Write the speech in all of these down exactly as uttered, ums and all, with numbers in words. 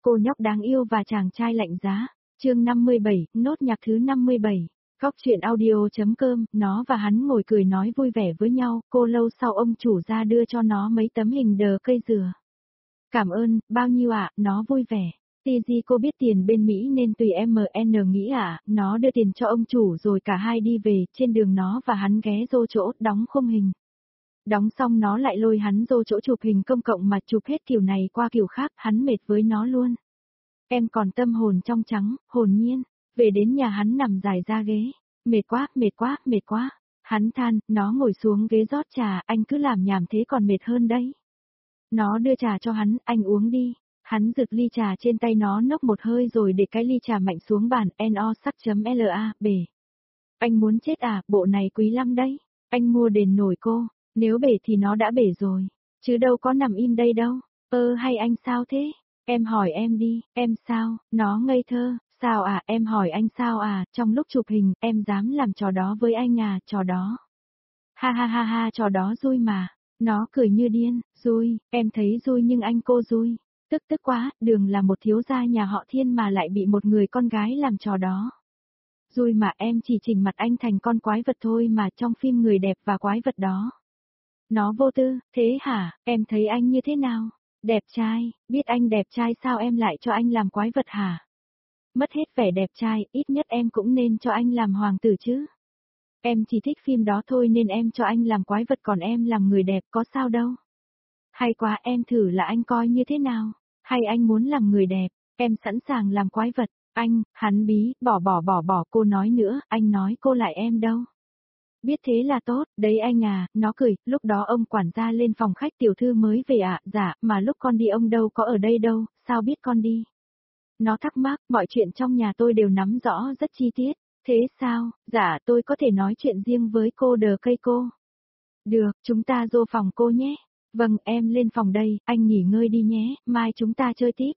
Cô nhóc đáng yêu và chàng trai lạnh giá. Chương năm mươi bảy, nốt nhạc thứ năm mươi bảy. Góc truyện audio.com, nó và hắn ngồi cười nói vui vẻ với nhau, cô lâu sau ông chủ ra đưa cho nó mấy tấm hình đờ cây dừa. Cảm ơn, bao nhiêu ạ, à? Nó vui vẻ. tê giê cô biết tiền bên Mỹ nên tùy em en nghĩ ạ, à? Nó đưa tiền cho ông chủ rồi cả hai đi về, trên đường nó và hắn ghé vô chỗ đóng khung hình. Đóng xong nó lại lôi hắn vô chỗ chụp hình công cộng mà chụp hết kiểu này qua kiểu khác, hắn mệt với nó luôn. Em còn tâm hồn trong trắng, hồn nhiên. Về đến nhà hắn nằm dài ra ghế. Mệt quá, mệt quá, mệt quá. Hắn than, nó ngồi xuống ghế rót trà, anh cứ làm nhảm thế còn mệt hơn đấy. Nó đưa trà cho hắn, anh uống đi. Hắn giựt ly trà trên tay nó nốc một hơi rồi để cái ly trà mạnh xuống bàn, no sắc chấm la, bể. Anh muốn chết à, bộ này quý lắm đấy. Anh mua đền nổi cô, nếu bể thì nó đã bể rồi. Chứ đâu có nằm im đây đâu. Ơ hay anh sao thế? Em hỏi em đi, em sao? Nó ngây thơ. Sao à, em hỏi anh sao à, trong lúc chụp hình, em dám làm trò đó với anh à, trò đó. Ha ha ha ha, trò đó vui mà. Nó cười như điên, vui, em thấy vui nhưng anh cô vui. Tức tức quá, Đường là một thiếu gia nhà họ Thiên mà lại bị một người con gái làm trò đó. Vui mà, em chỉ chỉnh mặt anh thành con quái vật thôi mà, trong phim người đẹp và quái vật đó. Nó vô tư, thế hả, em thấy anh như thế nào? Đẹp trai, biết anh đẹp trai sao em lại cho anh làm quái vật hả? Mất hết vẻ đẹp trai, ít nhất em cũng nên cho anh làm hoàng tử chứ. Em chỉ thích phim đó thôi nên em cho anh làm quái vật còn em làm người đẹp có sao đâu. Hay quá, em thử là anh coi như thế nào. Hay anh muốn làm người đẹp, em sẵn sàng làm quái vật. Anh, hắn bí, bỏ bỏ bỏ bỏ cô nói nữa, anh nói cô lại em đâu. Biết thế là tốt, đấy anh à, nó cười, lúc đó ông quản gia lên phòng khách tiểu thư mới về ạ, à, dạ, mà lúc con đi ông đâu có ở đây đâu, sao biết con đi. Nó thắc mắc, mọi chuyện trong nhà tôi đều nắm rõ rất chi tiết. Thế sao, dạ tôi có thể nói chuyện riêng với cô đờ cây cô. Được, chúng ta vô phòng cô nhé. Vâng, em lên phòng đây, anh nghỉ ngơi đi nhé, mai chúng ta chơi tiếp.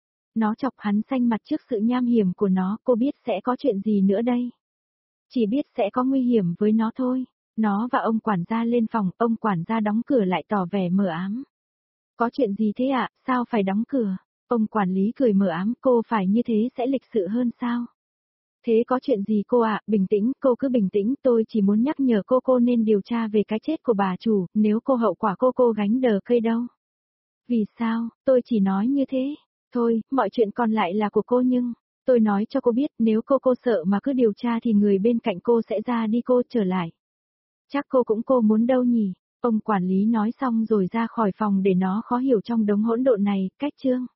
Nó chọc hắn xanh mặt trước sự nham hiểm của nó, cô biết sẽ có chuyện gì nữa đây. Chỉ biết sẽ có nguy hiểm với nó thôi. Nó và ông quản gia lên phòng, ông quản gia đóng cửa lại tỏ vẻ mờ ám. Có chuyện gì thế ạ, à? Sao phải đóng cửa? Ông quản lý cười mờ ám, cô phải như thế sẽ lịch sự hơn sao? Thế có chuyện gì cô ạ, à? Bình tĩnh, cô cứ bình tĩnh, tôi chỉ muốn nhắc nhở cô cô nên điều tra về cái chết của bà chủ, nếu cô hậu quả cô cô gánh đờ cây đâu. Vì sao, tôi chỉ nói như thế. Thôi, mọi chuyện còn lại là của cô nhưng, tôi nói cho cô biết nếu cô cô sợ mà cứ điều tra thì người bên cạnh cô sẽ ra đi cô trở lại. Chắc cô cũng cô muốn đâu nhỉ? Ông quản lý nói xong rồi ra khỏi phòng để nó khó hiểu trong đống hỗn độn này, cách chương.